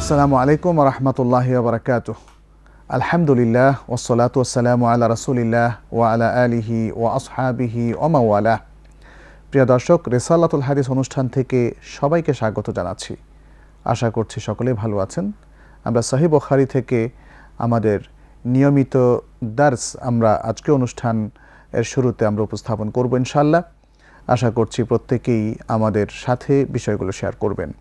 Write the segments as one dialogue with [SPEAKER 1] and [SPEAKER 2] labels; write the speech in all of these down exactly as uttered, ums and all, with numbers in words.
[SPEAKER 1] আসসালামু আলাইকুম ওয়া রাহমাতুল্লাহি ওয়া বারাকাতুহু। আলহামদুলিল্লাহ ওয়াসসালাতু ওয়াসসালামু আলা রাসূলিল্লাহ ওয়া আলা আলিহি ওয়া আসহাবিহি ওয়া মাওয়ালাহ। প্রিয় দর্শক, রিসালাতুল হাদিস অনুষ্ঠান থেকে সবাইকে স্বাগত জানাচ্ছি। আশা করছি সকলেই ভালো আছেন। আমরা সহিহ বুখারী থেকে আমাদের নিয়মিত দার্স আমরা আজকে অনুষ্ঠান এর শুরুতে আমরা উপস্থাপন করব ইনশাআল্লাহ। আশা করছি প্রত্যেকেই আমাদের সাথে বিষয়গুলো শেয়ার করবেন।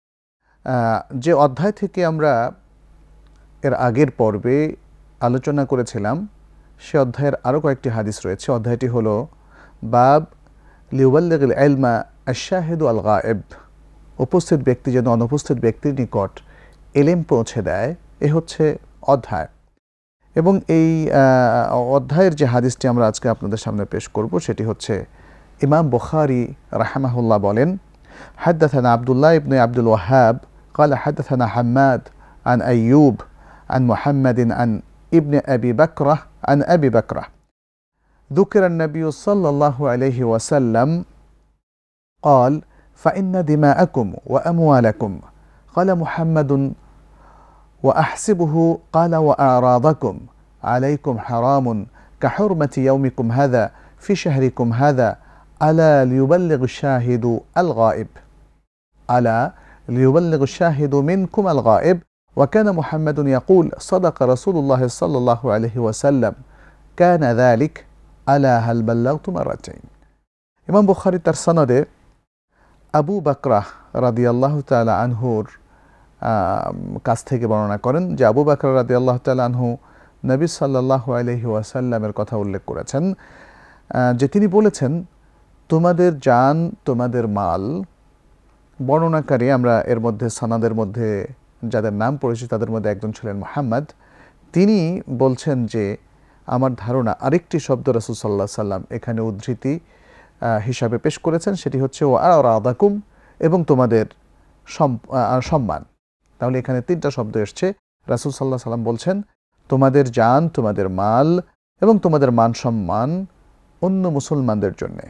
[SPEAKER 1] যে অধ্যায় থেকে আমরা এর আগের পর্বে আলোচনা করেছিলাম সে অধ্যায়ের আরও কয়েকটি হাদিস রয়েছে। অধ্যায়টি হলো বাব লিউবাল্লিগিল ইলমা আশ-শাহিদু আল গায়েব, উপস্থিত ব্যক্তি যেন অনুপস্থিত ব্যক্তির নিকট ইলম পৌঁছে দেয়, এ হচ্ছে অধ্যায়। এবং এই অধ্যায়ের যে হাদিসটি আমরা আজকে আপনাদের সামনে পেশ করব সেটি হচ্ছে ইমাম বুখারী রাহিমাহুল্লাহ বলেন, হাদাথানা আব্দুল্লাহ ইবনে আব্দুল ওয়াহাব قال حدثنا حماد عن أيوب عن محمد عن ابن أبي بكرة عن أبي بكرة ذكر النبي صلى الله عليه وسلم قال فإن دماءكم وأموالكم قال محمد وأحسبه قال وأعراضكم عليكم حرام كحرمة يومكم هذا في شهركم هذا ألا ليبلغ الشاهد الغائب ألا ليبلغ الشاهد منكم الغائب وكان محمد يقول صدق رسول الله صلى الله عليه وسلم كان ذلك ألا هل بلغت مرتين। ইমাম বুখারী তার সনদে আবু বকরা রাদিয়াল্লাহু তাআলা আনহুর কাছ থেকে বর্ণনা করেন যে আবু বকরা রাদিয়াল্লাহু তাআলা আনহু নবী সাল্লাল্লাহু আলাইহি ওয়াসাল্লামের কথা উল্লেখ করেছেন যে তিনি বলেছেন, তোমাদের জান তোমাদের মাল। বর্ণনাকারী আমরা এর মধ্যে সনদের মধ্যে যাদের নাম পড়েছি তাদের মধ্যে একজন ছিলেন মুহাম্মদ। তিনি বলছেন যে আমার ধারণা আরেকটি শব্দ রাসূল সাল্লাল্লাহু আলাইহি সাল্লাম এখানে উদ্ধৃতি হিসাবে পেশ করেছেন, সেটি হচ্ছে ওয়া আরাদাকুম, এবং তোমাদের সম্মান। তাহলে এখানে তিনটা শব্দ এসছে। রাসূল সাল্লাল্লাহু আলাইহি সাল্লাম বলছেন তোমাদের জান তোমাদের মাল এবং তোমাদের মান সম্মান অন্য মুসলমানদের জন্যে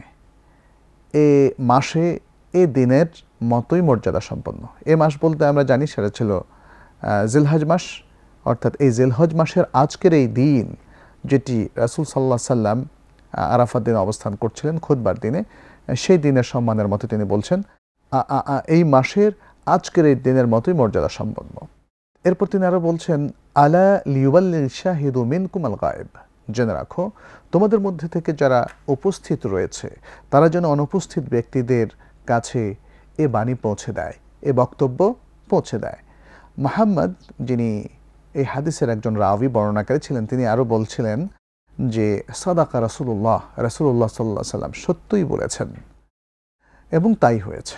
[SPEAKER 1] এ মাসে এ দিনের মতোই মর্যাদা সম্পন্ন। এ মাস বলতে আমরা জানি সেটা ছিল জিলহজ মাস, অর্থাৎ এই জিলহজ মাসের আজকের এই দিন যেটি রাসূল সাল্লাল্লাহু আলাইহি সাল্লাম আরাফাত দিনে অবস্থান করছিলেন খুতবার দিনে, সেই দিনের সম্মানের মতো তিনি বলছেন এই মাসের আজকের এই দিনের মতোই মর্যাদা সম্পন্ন। এরপর তিনি আরও বলছেন আলা লিউবাল্লিগিশ শাহিদু মিনকুম আল গায়েব, জেনে রাখো তোমাদের মধ্যে থেকে যারা উপস্থিত রয়েছে তারা যেন অনুপস্থিত ব্যক্তিদের কাছে এ বাণী পৌঁছে দেয়, এ বক্তব্য পৌঁছে দেয়। মুহাম্মদ যিনি এই হাদিসের একজন রাবি বর্ণনাকারী ছিলেন, তিনি আরও বলছিলেন যে সাদাকা রাসূলুল্লাহ, রাসূলুল্লাহ সাল্লাল্লাহু আলাইহি সাল্লাম সত্যই বলেছেন এবং তাই হয়েছে।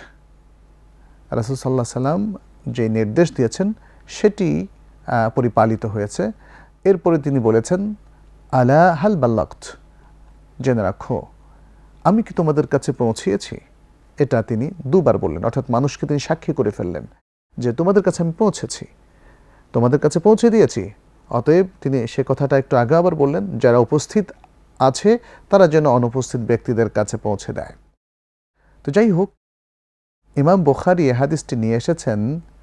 [SPEAKER 1] রাসূল সাল্লাল্লাহু আলাইহি সাল্লাম যে নির্দেশ দিয়েছেন সেটি পরিপালিত হয়েছে। এরপরে তিনি বলেছেন আলা হাল বাল্লাগত, জেনে রাখো আমি কি তোমাদের কাছে পৌঁছিয়েছি। এটা তিনি দুবার বললেন, অর্থাৎ মানুষকে তিনি সাক্ষী করে ফেললেন যে তোমাদের কাছে আমি পৌঁছেছি, তোমাদের কাছে পৌঁছে দিয়েছি। অতএব তিনি সে কথাটা একটু আগে আবার বললেন যারা উপস্থিত আছে তারা যেন অনুপস্থিত ব্যক্তিদের কাছে পৌঁছে দেয়। তো যাই হোক, ইমাম বুখারী এই হাদিসটি নিয়ে এসেছেন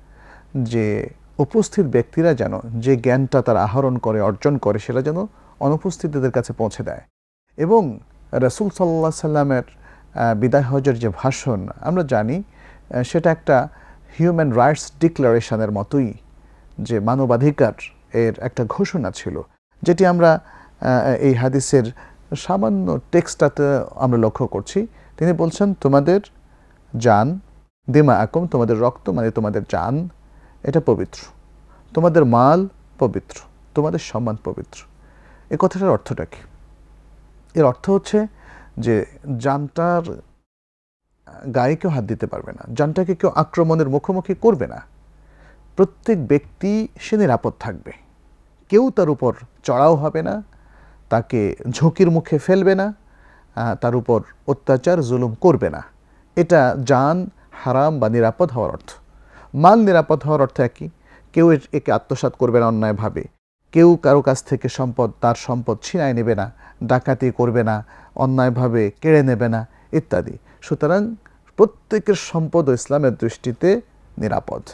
[SPEAKER 1] যে উপস্থিত ব্যক্তিরা যেন যে জ্ঞানটা তারা আহরণ করে অর্জন করে সেটা যেন অনুপস্থিতদের কাছে পৌঁছে দেয়। এবং রাসূল সাল্লাল্লাহু আলাইহি সাল্লামের বিদায় হজের যে ভাষণ আমরা জানি সেটা একটা হিউম্যান রাইটস ডিক্লারেশনের মতোই, যে মানবাধিকার এর একটা ঘোষণা ছিল, যেটি আমরা এই হাদিসের সামান্য টেক্সটটাতে আমরা লক্ষ্য করছি। তিনি বলছেন তোমাদের জান দিমা আকুম, তোমাদের রক্ত মানে তোমাদের জান এটা পবিত্র, তোমাদের মাল পবিত্র, তোমাদের সম্মান পবিত্র। এই কথাটার অর্থটা কি? এর অর্থ হচ্ছে যে জানটার গায়ে কেউ হাত দিতে পারবে না, জানটাকে কেউ আক্রমণের মুখোমুখি করবে না, প্রত্যেক ব্যক্তি সে নিরাপদ থাকবে, কেউ তার উপর চড়াও হবে না, তাকে ঝুঁকির মুখে ফেলবে না, তার উপর অত্যাচার জুলুম করবে না। এটা জান হারাম বা নিরাপদ হওয়ার অর্থ। মাল নিরাপদ হওয়ার অর্থ একই, কেউ একে আত্মসাৎ করবে না অন্যায়ভাবে, কেউ কারো কাছ থেকে সম্পদ তার সম্পদ ছিনায় নেবে না, ডাকাতি করবে না, অন্যায়ভাবে কেড়ে নেবে না ইত্যাদি। সুতরাং প্রত্যেকের সম্পদ ইসলামের দৃষ্টিতে নিরাপদ।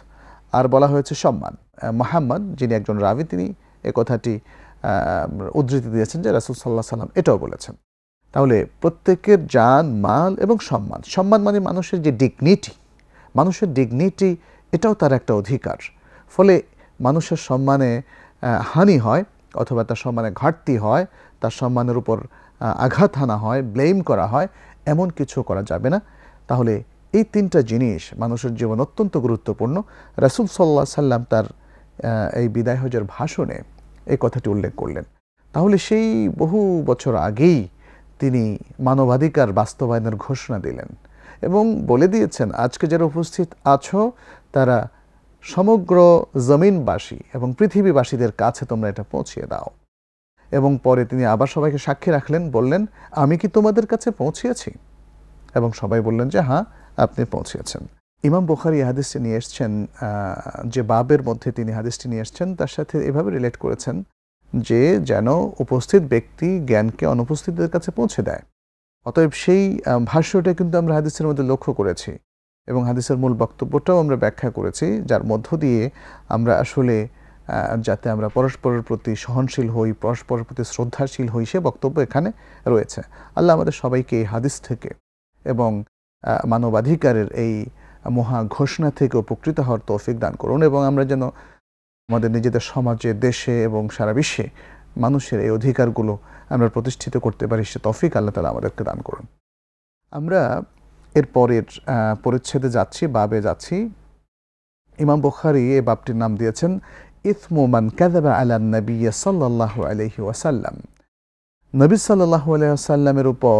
[SPEAKER 1] আর বলা হয়েছে সম্মান। মুহাম্মদ যিনি একজন রাবী তিনি এ কথাটি উদ্ধৃতি দিয়েছেন যে রাসূল সাল্লাল্লাহু আলাইহি ওয়াসাল্লাম এটাও বলেছেন। তাহলে প্রত্যেকের জান, মাল এবং সম্মান, সম্মান মানে মানুষের যে ডিগনিটি, মানুষের ডিগনিটি এটাও তার একটা অধিকার। ফলে মানুষের সম্মানে হানি হয় অথবা তার সম্মানে ঘাটতি হয়, তার সম্মানের উপর আঘাত হানা হয়, ব্লেম করা হয়, এমন কিছু করা যাবে না। তাহলে এই তিনটা জিনিস মানুষের জীবন অত্যন্ত গুরুত্বপূর্ণ। রাসূল সাল্লাল্লাহু আলাইহি সাল্লাম তার এই বিদায় হজের ভাষণে এই কথাটি উল্লেখ করলেন। তাহলে সেই বহু বছর আগেই তিনি মানবাধিকার বাস্তবায়নের ঘোষণা দিলেন এবং বলে দিয়েছেন আজকে যারা উপস্থিত আছো তারা সমগ্র জমিনবাসী এবং পৃথিবীবাসীদের কাছে তোমরা এটা পৌঁছিয়ে দাও। এবং পরে তিনি আবার সবাইকে সাক্ষী রাখলেন, বললেন আমি কি তোমাদের কাছে পৌঁছিয়েছি? এবং সবাই বললেন যে হ্যাঁ, আপনি পৌঁছিয়েছেন। ইমাম বুখারী হাদিসটি নিয়ে এসছেন, যে বাবের মধ্যে তিনি হাদিসটি নিয়ে এসছেন তার সাথে এভাবে রিলেট করেছেন যে যেন উপস্থিত ব্যক্তি জ্ঞানকে অনুপস্থিতদের কাছে পৌঁছে দেয়। অতএব সেই ভাষ্যটা কিন্তু আমরা হাদিসের মধ্যে লক্ষ্য করেছি এবং হাদিসের মূল বক্তব্যটাও আমরা ব্যাখ্যা করেছি, যার মধ্য দিয়ে আমরা আসলে যাতে আমরা পরস্পরের প্রতি সহনশীল হই, পরস্পরের প্রতি শ্রদ্ধাশীল হই, সে বক্তব্য এখানে রয়েছে। আল্লাহ আমাদের সবাইকে এই হাদিস থেকে এবং মানবাধিকারের এই মহা ঘোষণা থেকে উপকৃত হওয়ার তৌফিক দান করুন এবং আমরা যেন আমাদের নিজেদের সমাজে, দেশে এবং সারা বিশ্বে মানুষের এই অধিকারগুলো আমরা প্রতিষ্ঠিত করতে পারি, সে তৌফিক আল্লাহ তাআলা আমাদেরকে দান করুন। আমরা এর পরের পরিচ্ছেদে যাচ্ছি, বাবে যাচ্ছি। ইমাম বুখারী এই বাবটির নাম দিয়েছেন ইসমু মান কাযাবা আলা নবী সাল্লাল্লাহু আলাইহি ওয়াসাল্লাম। নবী সাল্লাল্লাহু আলাইহি ওয়াসাল্লামের উপর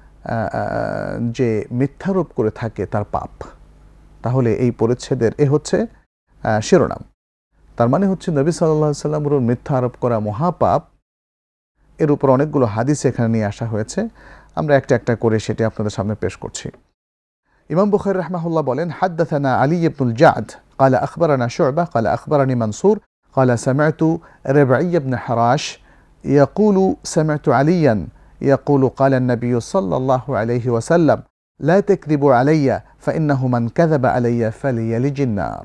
[SPEAKER 1] যে মিথ্যারোপ করে থাকে তার পাপ। তাহলে এই পরিচ্ছেদের এ হচ্ছে শিরোনাম। তার মানে হচ্ছে নবী সাল্লাল্লাহু আলাইহি ওয়াসাল্লামের উপর মিথ্যা আরোপ করা মহাপাপ। এর উপর অনেকগুলো হাদিস এখানে নিয়ে আসা হয়েছে, আমরা একটা একটা করে সেটি আপনাদের সামনে পেশ করছি। ইমাম বুখারী রাহিমাহুল্লাহ বলেন, হাদদাথানা আলী ইবনুল জাদ قال أخبرنا شعبة قال أخبرني منصور قال سمعت ربعي بن حراش يقول سمعت عليا يقول قال النبي صلى الله عليه وسلم لا تكذبوا علي فإنه من كذب علي فليلج النار।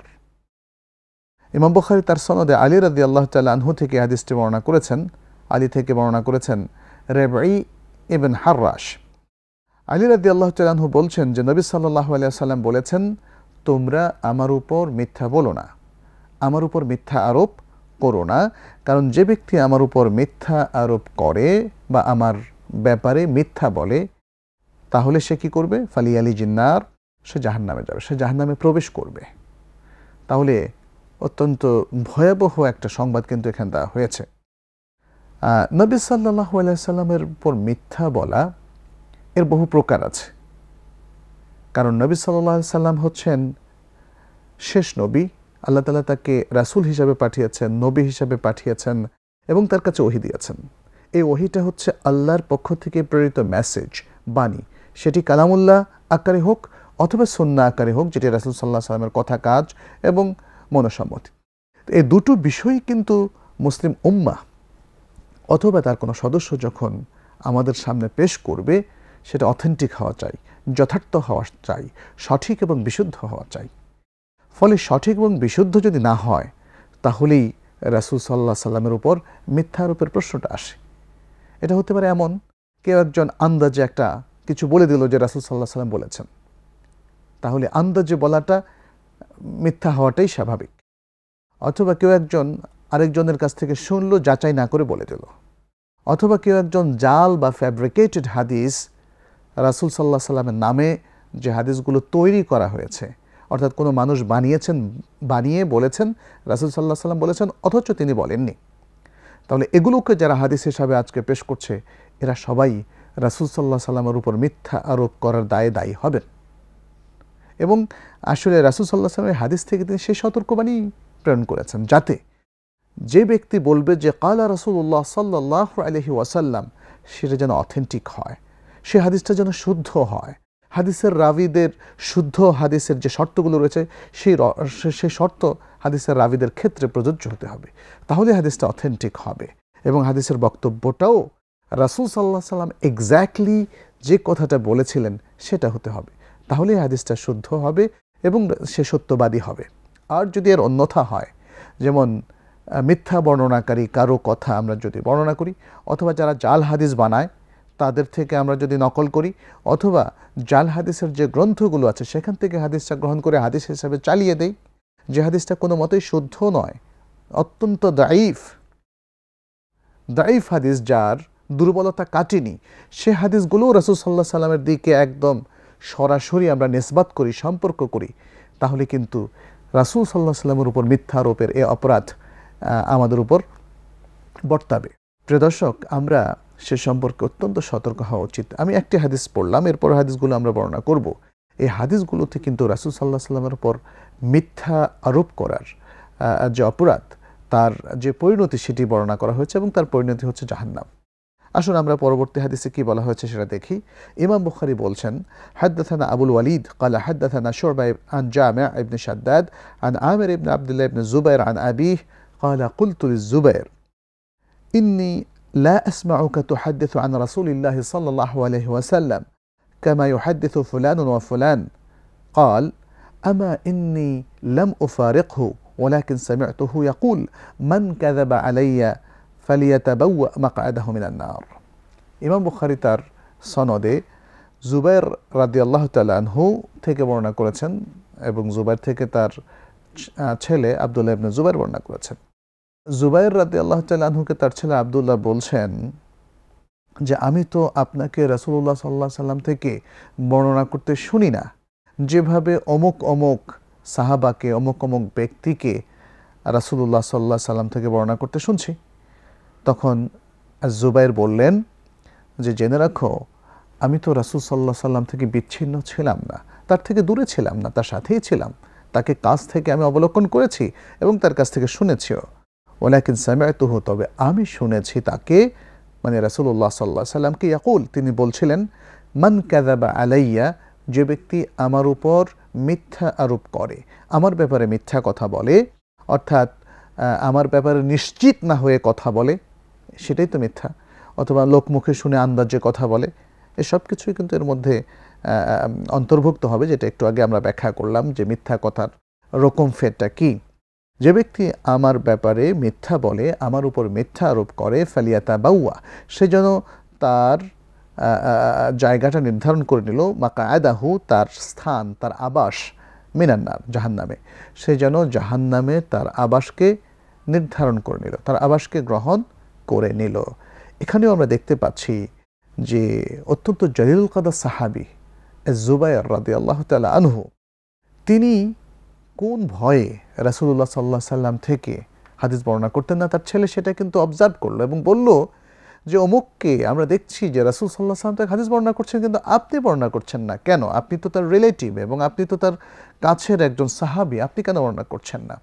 [SPEAKER 1] ইমাম বুখারী তার সনদে আলী রাদিয়াল্লাহু তাআলা আনহু থেকে হাদিসটি বর্ণনা করেছেন, আলী থেকে বর্ণনা করেছেন রবঈ ইবন হাররাশ। আলী রাদিয়াল্লাহু তাআলা আনহু বলছেন যে নবী সাল্লাল্লাহু আলাইহি ওয়াসাল্লাম বলেছেন, তোমরা আমার উপর মিথ্যা বলো না, আমার উপর মিথ্যা আরোপ করো না, কারণ যে ব্যক্তি আমার উপর মিথ্যা আরোপ করে বা আমার ব্যাপারে মিথ্যা বলে তাহলে সে কি করবে? ফালিয়ালিজিন নার, সে জাহান্নামে যাবে, সে জাহান্নামে প্রবেশ করবে। তাহলে অত্যন্ত ভয়াবহ একটা সংবাদ কিন্তু এখানে দেওয়া হয়েছে। নবী সাল্লাল্লাহু আলাইহি ওয়াসাল্লামের উপর মিথ্যা বলা এর বহু প্রকার আছে, কারণ নবী সাল্লাল্লাহু আলাইহি ওয়াসাল্লাম হচ্ছেন শেষ নবী। আল্লাহ তাআলা তাকে রাসূল হিসাবে পাঠিয়েছেন, নবী হিসাবে পাঠিয়েছেন এবং তার কাছে ওহী দিয়েছেন। এই ওহীটা হচ্ছে আল্লাহর পক্ষ থেকে প্রেরিত মেসেজ, বাণী, সেটি কালামুল্লাহ আকারে হোক অথবা সুন্নাহ আকারে হোক, যেটি রাসূল সাল্লাল্লাহু আলাইহি ওয়াসাল্লামের কথা, কাজ এবং মনোসম্মতি। এই দুটো বিষয়ই কিন্তু মুসলিম উম্মাহ অথবা তার কোনো সদস্য যখন আমাদের সামনে পেশ করবে সেটা অথেন্টিক হওয়া চাই, যথার্থ হওয়া চাই, সঠিক এবং বিশুদ্ধ হওয়া চাই। ফলে সঠিক এবং বিশুদ্ধ যদি না হয় তাহলেই রাসূল সাল্লাল্লাহু আলাইহি সাল্লামের উপর মিথ্যারোপের প্রশ্নটা আসে। এটা হতে পারে এমন, কেউ একজন আন্দাজে একটা কিছু বলে দিল যে রাসূল সাল্লাল্লাহু আলাইহি সাল্লাম বলেছেন, তাহলে আন্দাজে বলাটা মিথ্যা হওয়াটাই স্বাভাবিক। অথবা কেউ একজন আরেকজনের কাছ থেকে শুনলো, যাচাই না করে বলে দিল। অথবা কেউ একজন জাল বা ফ্যাব্রিকেটেড হাদিস, রাসূল সাল্লাল্লাহু আলাইহি সাল্লামের নামে যে হাদিসগুলো তৈরি করা হয়েছে, অর্থাৎ কোনো মানুষ বানিয়েছেন, বানিয়ে বলেছেন রাসূল সাল্লাল্লাহু আলাইহি সাল্লাম বলেছেন অথচ তিনি বলেননি। তাহলে এগুলোকে যারা হাদিস হিসাবে আজকে পেশ করছে এরা সবাই রাসূল সাল্লাল্লাহু আলাইহি সাল্লামের উপর মিথ্যা আরোপ করার দায়ে দায়ী হবেন। এবং আসলে রাসূল সাল্লাল্লাহু আলাইহি সাল্লামের হাদিস থেকে তিনি সেই সতর্কবাণী প্রেরণ করেছেন, যাতে যে ব্যক্তি বলবে যে কালা রাসূলুল্লাহ সাল্লাল্লাহু আলাইহি ওয়াসাল্লাম, সেটা যেন অথেন্টিক হয়, সে হাদিসটা যেন শুদ্ধ হয়। হাদিসের রাবিদের শুদ্ধ হাদিসের যে শর্তগুলো রয়েছে সেই সেই শর্ত হাদিসের রাবিদের ক্ষেত্রে প্রযোজ্য হতে হবে, তাহলে হাদিসটা অথেন্টিক হবে এবং হাদিসের বক্তব্যটাও রাসূল সাল্লাল্লাহু আলাইহি সাল্লাম এক্স্যাক্টলি যে কথাটা বলেছিলেন সেটা হতে হবে, তাহলে হাদিসটা শুদ্ধ হবে এবং সে সত্যবাদী হবে। আর যদি এর অন্যথা হয়, যেমন মিথ্যা বর্ণনাকারী কারো কথা আমরা যদি বর্ণনা করি, অথবা যারা জাল হাদিস বানায় তাদের থেকে আমরা যদি নকল করি, অথবা জাল হাদিসের যে গ্রন্থগুলো আছে সেখান থেকে হাদিসটা গ্রহণ করে হাদিস হিসাবে চালিয়ে দেই, যে হাদিসটা কোনো মতেই শুদ্ধ নয়, অত্যন্ত দাইফ দাইফ হাদিস, যার দুর্বলতা কাটেনি, সে হাদিসগুলোও রাসূল সাল্লাল্লাহু আলাইহি সাল্লামের দিকে একদম সরাসরি আমরা নিসবাত করি, সম্পর্ক করি, তাহলে কিন্তু রাসূল সাল্লাল্লাহু আলাইহি সাল্লামের উপর মিথ্যা আরোপের এ অপরাধ আমাদের উপর বর্তাবে। প্রিয় দর্শক, আমরা সে সম্পর্কে অত্যন্ত সতর্ক হওয়া উচিত। আমি একটি হাদিস পড়লাম, এরপর হাদিসগুলো আমরা বর্ণনা করব। এই হাদিসগুলোতে কিন্তু রাসূল সাল্লাল্লাহু আলাইহি সাল্লামের উপর মিথ্যা আরোপ করার যে অপরাধ, তার যে পরিণতি সেটি বর্ণনা করা হয়েছে, এবং তার পরিণতি হচ্ছে জাহান্নাম। আসুন আমরা পরবর্তী হাদিসে কি বলা হয়েছে সেটা দেখি। ইমাম বুখারী বলছেন, হাদদাথানা আবুল ওয়ালিদ ক্বালা হাদদাথানা শু'বা আন জামি' ইবনে শাদ্দাদ আন আমির ইবনে আব্দুল্লাহ ইবনে যুবাইর আন আবিহি ক্বালা কুলতু লিয-যুবাইর ইন্নী লা আসমা'ুকা তুহাদ্দিসু আন রাসূলিল্লাহি সাল্লাল্লাহু আলাইহি ওয়াসাল্লাম কামা ইউহাদ্দিসু ফুলানুন ওয়া ফুলান قال أما إني لم أفارقه ولكن سمعته يقول من كذب علي فليتبوأ مقعده من النار। ইমাম বুখারী তার সনদে জুবাইর রাদিয়াল্লাহু তাআলা আনহু থেকে বর্ণনা করেছেন, এবং জুবাইর থেকে তার ছেলে আব্দুল্লাহ ইবনে যুবাইর বর্ণনা করেছেন। জুবাইর রাদিয়াল্লাহু তাআলা আনহুকে তার ছেলে আব্দুল্লাহ বলছেন যে, আমি তো আপনাকে রাসূলুল্লাহ সাল্লাল্লাহু আলাইহি সাল্লাম থেকে বর্ণনা করতে শুনি না, যেভাবে অমুক অমুক সাহাবাকে, অমুক অমুক ব্যক্তিকে রাসূলুল্লাহ সাল্লাল্লাহু আলাইহি সাল্লাম থেকে বর্ণনা করতে শুনছি। তখন জুবাইর বললেন যে, জেনে রাখো, আমি তো রাসূল সাল্লাল্লাহু আলাইহি সাল্লাম থেকে বিচ্ছিন্ন ছিলাম না, তার থেকে দূরে ছিলাম না, তার সাথেই ছিলাম, তাকে কাছ থেকে আমি অবলোকন করেছি এবং তার কাছ থেকে শুনেছিও। ওয়ালাকিন সামি'তুহু, তবে আমি শুনেছি তাকে, মানে রাসূলুল্লাহ সাল্লাল্লাহু আলাইহি সাল্লামকে, ইয়াকুল, তিনি বলছিলেন, মান কাযাবা আলাইয়া, যে ব্যক্তি আমার উপর মিথ্যা আরোপ করে, আমার ব্যাপারে মিথ্যা কথা বলে, অর্থাৎ আমার ব্যাপারে নিশ্চিত না হয়ে কথা বলে, সেটাই তো মিথ্যা, অথবা লোকমুখে শুনে আন্দাজে কথা বলে, এসব কিছুই কিন্তু এর মধ্যে অন্তর্ভুক্ত হবে, যেটা একটু আগে আমরা ব্যাখ্যা করলাম যে মিথ্যা কথার রকম ফেরটা কি। যে ব্যক্তি আমার ব্যাপারে মিথ্যা বলে, আমার উপর মিথ্যা আরোপ করে, ফালিয়াতাবাওয়া, সে যেন তার জায়গাটা নির্ধারণ করে নিল, মাকআদাহু, তার স্থান, তার আবাস, মিনান্নার, জাহান্নামে, সে যেন জাহান্নামে তার আবাসকে নির্ধারণ করে নিল, তার আবাসকে গ্রহণ করে নিল। এখানেও আমরা দেখতে পাচ্ছি যে অত্যন্ত জলিলুল কদর সাহাবী যুবাইর রাদিয়াল্লাহু তাআলা আনহু, তিনি কোন ভয়ে রাসূলুল্লাহ সাল্লাল্লাহু আলাইহি সাল্লাম থেকে হাদিস বর্ণনা করতেন না, তার ছেলে সেটা কিন্তু অবজার্ভ করলো এবং বলল যে, অমুককে আমরা দেখছি যে রাসূল সাল্লাল্লাহু আলাইহি সাল্লাম থেকে হাদিস বর্ণনা করছেন, কিন্তু আপনি বর্ণনা করছেন না কেন? আপনি তো তার রিলেটিভ এবং আপনি তো তার কাছের একজন সাহাবী, আপনি কেন বর্ণনা করছেন না?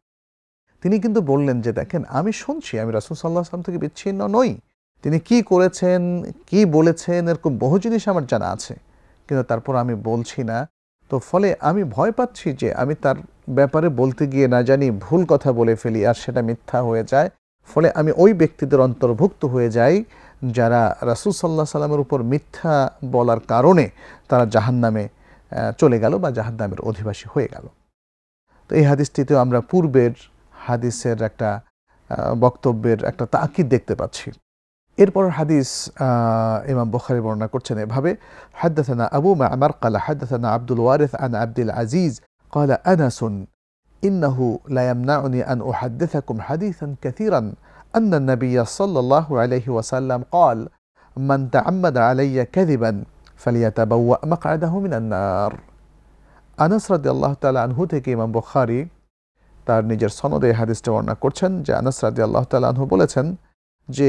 [SPEAKER 1] তিনি কিন্তু বললেন যে, দেখেন, আমি শুনছি, আমি রাসূল সাল্লাল্লাহু আলাইহি সাল্লাম থেকে বিচ্ছিন্ন নই, তিনি কি করেছেন, কি বলেছেন, এরকম বহু জিনিস আমার জানা আছে, কিন্তু তারপর আমি বলছি না। তো ফলে আমি ভয় পাচ্ছি যে আমি তার ব্যাপারে বলতে গিয়ে না জানি ভুল কথা বলে ফেলি, আর সেটা মিথ্যা হয়ে যায়, ফলে আমি ওই ব্যক্তিদের অন্তর্ভুক্ত হয়ে যাই যারা রাসূল সাল্লাল্লাহু আলাইহি সাল্লামের উপর মিথ্যা বলার কারণে তারা জাহান্নামে চলে গেল বা জাহান্নামের অধিবাসী হয়ে গেল। তো এই হাদিসটিতেও আমরা পূর্বের হাদিসের একটা বক্তব্যের একটা তাকিদ দেখতে পাচ্ছি। এরপর হাদিস ইমাম বুখারী বর্ণনা করছেন এভাবে, হাদদাথানা আবু মা'মার ক্বালা হাদদাথানা আব্দুল ওয়ারিস আন আব্দুল আজিজ ক্বালা আনাসুন ইন্নাহু লা ইয়ামনাউনি আন উহাদ্দিসাকুম হাদিসান কাসীরান আন্না আন-নাবিয়্য সাল্লাল্লাহু আলাইহি ওয়াসাল্লাম ক্বাল মান তা'আম্মাদা আলাইয়া কাযিবান ফালিয়াতাবাওয়া মাকআদাহু মিনান নার। আনাস রাদিয়াল্লাহু তাআলা আনহু থেকে ইমাম বুখারী তার নিজের সনদে হাদিসটা বর্ণনা করছেন যে, আনাস রাদিয়াল্লাহু তাআলা আনহু বলেছেন যে,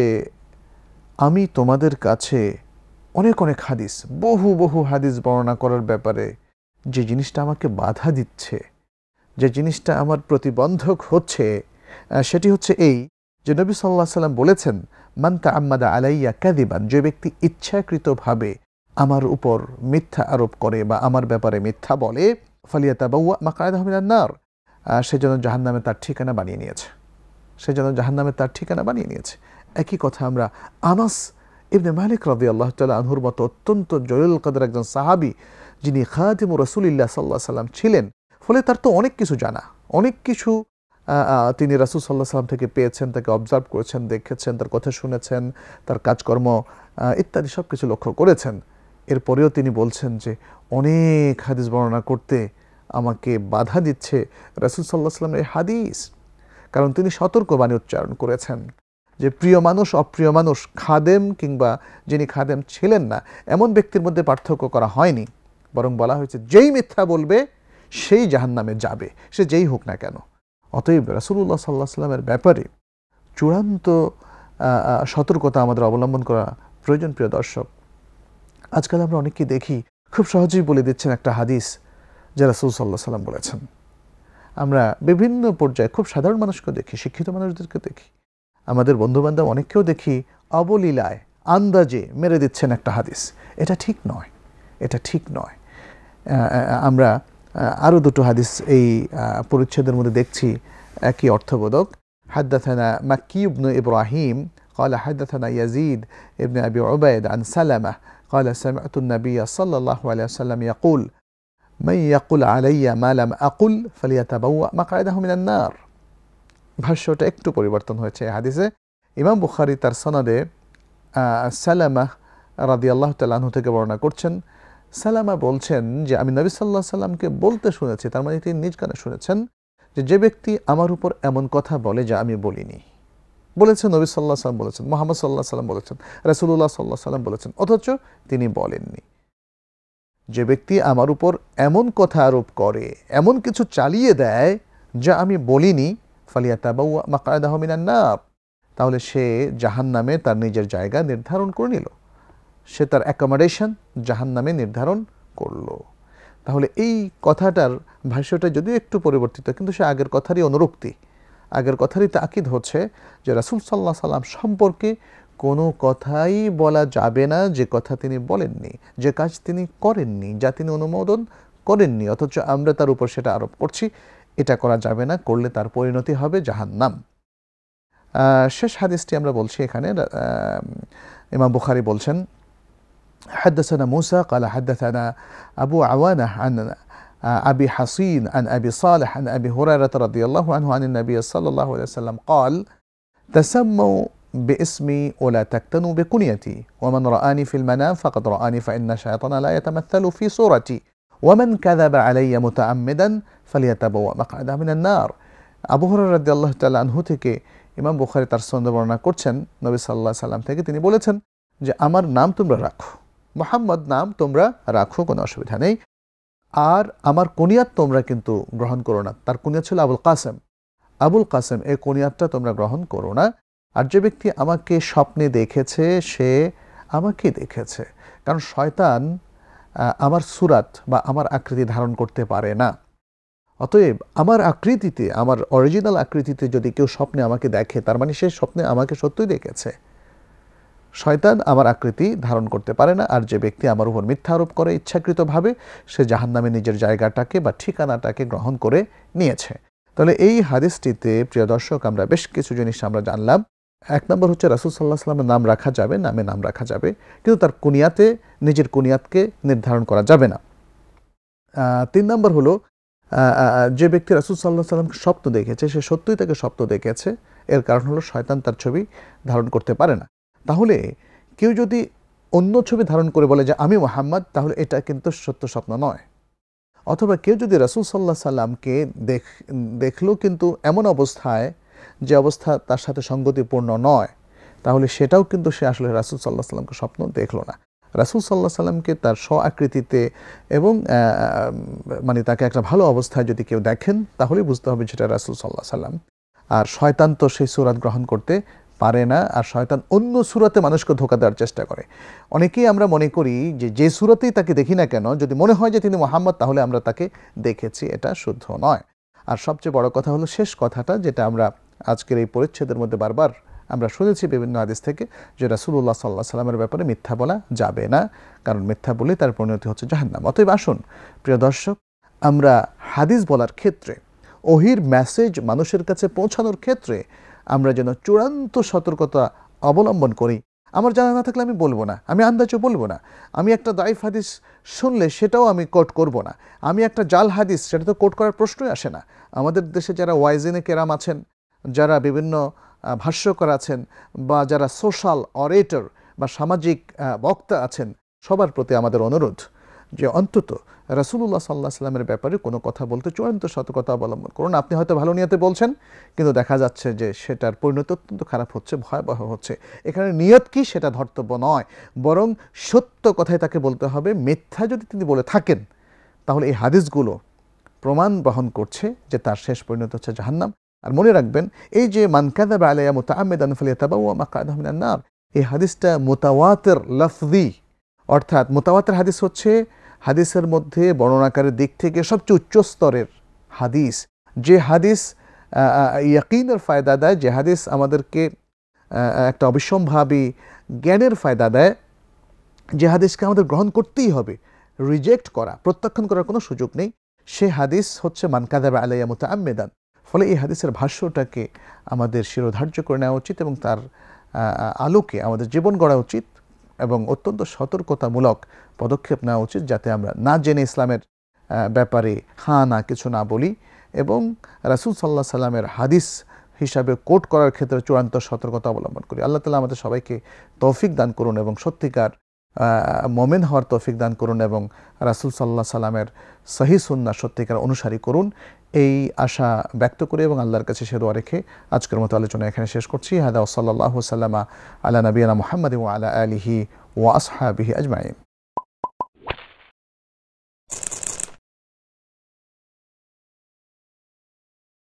[SPEAKER 1] আমি তোমাদের কাছে অনেক অনেক হাদিস, বহু বহু হাদিস বর্ণনা করার ব্যাপারে যে জিনিসটা আমাকে বাধা দিচ্ছে, যে জিনিসটা আমার প্রতিবন্ধক হচ্ছে, সেটি হচ্ছে এই যে নবী সাল্লাল্লাহু আলাইহি সাল্লাম বলেছেন, মান তা'আম্মাদা আলাইয়া কাযিবান, যে ব্যক্তি ইচ্ছাকৃতভাবে আমার উপর মিথ্যা আরোপ করে বা আমার ব্যাপারে মিথ্যা বলে, ফালিয়াতাবাওয়া মাকআদাহু মিনান নার, সে যেন জাহান্নামে তার ঠিকানা বানিয়ে নিয়েছে, সে যেন জাহান্নামে তার ঠিকানা বানিয়ে নিয়েছে। একই কথা আমরা আনাস ইবনে মালিক রাদিয়াল্লাহু তাআলা আনহুর মতো অত্যন্ত জলিলুল কদর একজন সাহাবী, যিনি খাদিমু রাসূলিল্লাহ সাল্লাল্লাহু আলাইহি সাল্লাম ছিলেন, ফলে তার তো অনেক কিছু জানা, অনেক কিছু তিনি রাসূল সাল্লাল্লাহু আলাইহি ওয়াসাল্লাম থেকে পেয়েছেন, তাকে অবজার্ভ করেছেন, দেখেছেন, তার কথা শুনেছেন, তার কাজকর্ম ইত্যাদি সব কিছু লক্ষ্য করেছেন। এরপরেও তিনি বলছেন যে অনেক হাদিস বর্ণনা করতে আমাকে বাধা দিচ্ছে রাসূল সাল্লাল্লাহু আলাইহি ওয়াসাল্লামের এই হাদিস। কারণ তিনি সতর্কবাণী উচ্চারণ করেছেন যে প্রিয় মানুষ অপ্রিয় মানুষ, খাদেম কিংবা যিনি খাদেম ছিলেন না, এমন ব্যক্তির মধ্যে পার্থক্য করা হয়নি, বরং বলা হয়েছে যেই মিথ্যা বলবে সেই জাহান্নামে যাবে, সে যেই হোক না কেন। অতএব রাসূলুল্লাহ সাল্লাল্লাহু আলাইহি ওয়াসাল্লামের ব্যাপারে চূড়ান্ত সতর্কতা আমাদের অবলম্বন করা প্রয়োজন। প্রিয় দর্শক, আজকাল আমরা অনেককে দেখি খুব সহজেই বলে দিচ্ছেন একটা হাদিস যে রাসূল সাল্লাল্লাহু আলাইহি ওয়াসাল্লাম বলেছেন। আমরা বিভিন্ন পর্যায়ে খুব সাধারণ মানুষকেও দেখি, শিক্ষিত মানুষদেরকে দেখি, আমাদের বন্ধুবান্ধব অনেককেও দেখি অবলীলায় আন্দাজে মেরে দিচ্ছেন একটা হাদিস। এটা ঠিক নয়, এটা ঠিক নয়। আমরা আরও দুটো হাদিস এই পরিচ্ছেদের মধ্যে দেখছি একই অর্থবোধক। হাদ্দাথানা মাক্কি ইবনে ইব্রাহিম قال حدثنا يزيد ابن أبي عبيد عن سلمة قال سمعت النبي صلى الله عليه وسلم يقول من يقول علي ما لم أقل فليتبوأ مقعده من النار। ভাষ্যটা একটু পরিবর্তন হয়েছে এই হাদিসে। ইমাম বুখারী তার সনদে সালামা রাদিয়াল্লাহু তাআলা আনহু থেকে বর্ণনা করছেন। সালামা বলছেন যে আমি নবী সাল্লাল্লাহু আলাইহি ওয়াসাল্লামকে বলতে শুনেছি, তার মানে তিনি নিজ কানে শুনেছেন, যে যে ব্যক্তি আমার উপর এমন কথা বলে যা আমি বলিনি। বলেছেন নবী সাল্লাল্লাহু আলাইহি ওয়াসাল্লাম বলেছেন, মুহাম্মদ সাল্লাল্লাহু আলাইহি ওয়াসাল্লাম বলেছেন, রাসূলুল্লাহ সাল্লাল্লাহু আলাইহি ওয়াসাল্লাম বলেছেন, অথচ তিনি বলেননি। যে ব্যক্তি আমার উপর এমন কথা আরোপ করে, এমন কিছু চালিয়ে দেয় যা আমি বলিনি, ফালিয়াতাবাওয়া মাকআদাহু মিনান নার, তাহলে সে জাহান্নামে তার নিজের জায়গা নির্ধারণ করে নিল, সে তার অ্যাকোমোডেশন জাহান্নামে নির্ধারণ করলো। তাহলে এই কথাটার ভাষ্যটা যদিও একটু পরিবর্তিত, কিন্তু সে আগের কথারই অনুরক্তি, আগের কথারই তাকিদ হচ্ছে যে রাসূল সাল্লাল্লাহু আলাইহি ওয়াসাল্লাম সম্পর্কে কোনো কথাই বলা যাবে না যে কথা তিনি বলেননি, যে কাজ তিনি করেননি, যা তিনি অনুমোদন করেননি, অথচ আমরা তার উপর সেটা আরোপ করছি। এটা করা যাবে না, করলে তার পরিণতি হবে জাহান্নাম। শেষ হাদিসটি আমরা বলছি এখানে। ইমাম বুখারী বলছেন حدثنا موسى قال حدثنا أبو عوانة عن أبي حصين عن أبي صالح عن أبي هريرة رضي الله عنه عن النبي صلى الله عليه وسلم قال تسموا باسمي ولا تكتنوا بكنيتي ومن رآني في المنام فقد رآني فإن الشيطان لا يتمثل في صورتي ومن كذب علي متعمدا فليتبوأ مقعده من النار। আবু হুরায়রা রাদিয়াল্লাহু তাআলা আনহু থেকে ইমাম বুখারী তার সনদে বর্ণনা করছেন, নবী সাল্লাল্লাহু আলাইহি ওয়াসাল্লাম থেকে তিনি বলেছেন যে আমার নাম তোমরা রাখো, মুহাম্মদ নাম তোমরা রাখো, কোনো অসুবিধা নেই, আর আমার কুনিয়াত তোমরা কিন্তু গ্রহণ করো না। তার কুনিয়াত ছিল আবুল কাসেম, আবুল কাসেম, এই কুনিয়াতটা তোমরা গ্রহণ করো না। আর যে ব্যক্তি আমাকে স্বপ্নে দেখেছে সে আমাকে দেখেছে, কারণ শয়তান আমার সুরাত বা আমার আকৃতি ধারণ করতে পারে না। অতএব আমার আকৃতিতে, আমার অরিজিনাল আকৃতিতে যদি কেউ স্বপ্নে আমাকে দেখে, তার মানে সে স্বপ্নে আমাকে সত্যই দেখেছে। শয়তান আমার আকৃতি ধারণ করতে পারে না। আর যে ব্যক্তি আমার উপর মিথ্যা আরোপ করে ইচ্ছাকৃতভাবে, সে জাহান্নামে নিজের জায়গাটাকে বা ঠিকানাটাকে গ্রহণ করে নিয়েছে। তাহলে এই হাদিসটিতে প্রিয় দর্শক আমরা বেশ কিছু জিনিস আমরা জানলাম। এক নম্বর হচ্ছে রাসূল সাল্লাল্লাহু আলাইহি ওয়াসাল্লামের নাম রাখা যাবে, নামে নাম রাখা যাবে, কিন্তু তার কুনিয়াতে নিজের কুনিয়াতকে নির্ধারণ করা যাবে না। তিন নম্বর হলো যে ব্যক্তি রাসূল সাল্লাল্লাহু আলাইহি ওয়াসাল্লামকে স্বপ্ন দেখেছে, সে সত্যই তাকে স্বপ্ন দেখেছে, এর কারণ হলো শয়তান তার ছবি ধারণ করতে পারে না। তাহলে কেউ যদি অন্য ছবি ধারণ করে বলে যে আমি মুহাম্মদ, তাহলে এটা কিন্তু সত্য স্বপ্ন নয়। অথবা কেউ যদি রাসূল সাল্লাল্লাহু আলাইহি ওয়াসাল্লামকে দেখ দেখলো কিন্তু এমন অবস্থায় যে অবস্থা তার সাথে সঙ্গতিপূর্ণ নয়, তাহলে সেটাও কিন্তু সে আসলে রাসূল সাল্লাল্লাহু আলাইহি ওয়াসাল্লামকে স্বপ্ন দেখলো না। রাসূল সাল্লাল্লাহু আলাইহি ওয়াসাল্লামকে তার স্ব আকৃতিতে এবং মানে তাকে একটা ভালো অবস্থায় যদি কেউ দেখেন, তাহলেই বুঝতে হবে যেটা রাসূল সাল্লাল্লাহু আলাইহি ওয়াসাল্লাম। আর শয়তান তো সেই সূরাত গ্রহণ করতে পারে না, আর শয়তান অন্য সূরাতে মানুষকে ধোঁকা দেওয়ার চেষ্টা করে। অনেকেই আমরা মনে করি যে যে সূরাতেই তাকে দেখি না কেন, যদি মনে হয় যে তিনি মুহাম্মদ, তাহলে আমরা তাকে দেখেছি। এটা শুদ্ধ নয়। আর সবচেয়ে বড় কথা হলো শেষ কথাটা, যেটা আমরা আজকের এই পরিচ্ছেদের মধ্যে বারবার আমরা শুনেছি বিভিন্ন হাদিস থেকে, যে রাসূলুল্লাহ সাল্লাল্লাহু আলাইহি ওয়াসাল্লামের ব্যাপারে মিথ্যা বলা যাবে না, কারণ মিথ্যা বলে তার পরিণতি হচ্ছে জাহান্নাম। অতএব আসুন প্রিয় দর্শক, আমরা হাদিস বলার ক্ষেত্রে, ওহির মেসেজ মানুষের কাছে পৌঁছানোর ক্ষেত্রে আমরা যেন চূড়ান্ত সতর্কতা অবলম্বন করি, আমার জানা না থাকলে আমি বলবো না, আমি আন্দাজও বলবো না। আমি একটা দাইফ হাদিস শুনলে সেটাও আমি কোট করব না। আমি একটা জাল হাদিস সেটা তো কোট করার প্রশ্নই আসে না। আমাদের দেশে যারা ওয়াইজিনে কেরাম আছেন, যারা বিভিন্ন ভাষ্যকার আছেন, বা যারা সোশ্যাল অরেটর বা সামাজিক বক্তা আছেন, সবার প্রতি আমাদের অনুরোধ যে অন্তত রাসূলুল্লাহ সাল্লাল্লাহু আলাইহি সাল্লামের ব্যাপারে কোনো কথা বলতে চূড়ান্ত সতর্কতা অবলম্বন করুন। আপনি হয়তো ভালো নিয়তে বলছেন, কিন্তু দেখা যাচ্ছে যে সেটার পরিণতি অত্যন্ত খারাপ হচ্ছে, ভয়াবহ হচ্ছে। এখানে নিয়ত কি সেটা ধর্তব্য নয়, বরং সত্য কথাই তাকে বলতে হবে। মিথ্যা যদি তিনি বলে থাকেন, তাহলে এই হাদিসগুলো প্রমাণ বহন করছে যে তার শেষ পরিণতি হচ্ছে জাহান্নাম। আর মনে রাখবেন, এই যে মান কাযাবা আলাইয়া মুতাআম্মিদান ফালিয়াতাবাওয়া মাকআদাহু মিনান নার, এই হাদিসটা মুতাওয়াতির লফজি, অর্থাৎ মুতাওয়াতির হাদিস হচ্ছে হাদিসের মধ্যে বর্ণনাকারের দিক থেকে সবচেয়ে উচ্চ স্তরের হাদিস, যে হাদিস ইয়াকিনের ফায়দা দেয়, যে হাদিস আমাদেরকে একটা অবিসম্ভাবী জ্ঞানের ফায়দা দেয়, যে হাদিসকে আমাদের গ্রহণ করতেই হবে, রিজেক্ট করা, প্রত্যাখ্যান করার কোনো সুযোগ নেই, সে হাদিস হচ্ছে মান কাযাবা আলাইয়া মুতাআম্মিদান। ফলে এই হাদিসের ভাষ্যটাকে আমাদের শিরোধার্য করে নেওয়া উচিত এবং তার আলোকে আমাদের জীবন গড়া উচিত এবং অত্যন্ত সতর্কতামূলক পদক্ষেপ নেওয়া উচিত, যাতে আমরা না জেনে ইসলামের ব্যাপারে হ্যাঁ না কিছু না বলি এবং রাসূল সাল্লাল্লাহু আলাইহি সাল্লামের হাদিস হিসাবে কোট করার ক্ষেত্রে চূড়ান্ত সতর্কতা অবলম্বন করি। আল্লাহ তাআলা আমাদের সবাইকে তৌফিক দান করুন এবং সত্যিকার মুমিন হওয়ার তৌফিক দান করুন এবং রাসূল সাল্লাল্লাহু আলাইহি সাল্লামের সহিহ সুন্নাহ সত্যিকার অনুসারী করুন, এই আশা ব্যক্ত করে এবং আল্লাহর কাছে সে দোয়া রেখে আজকের মতো আলোচনা এখানে শেষ করছি। হাদা ওয়া সাল্লাল্লাহু সাল্লামা আলা নবিয়িনা মুহাম্মাদিন ওয়া আলা আলিহি ওয়া আসহাবিহি আজমাইন।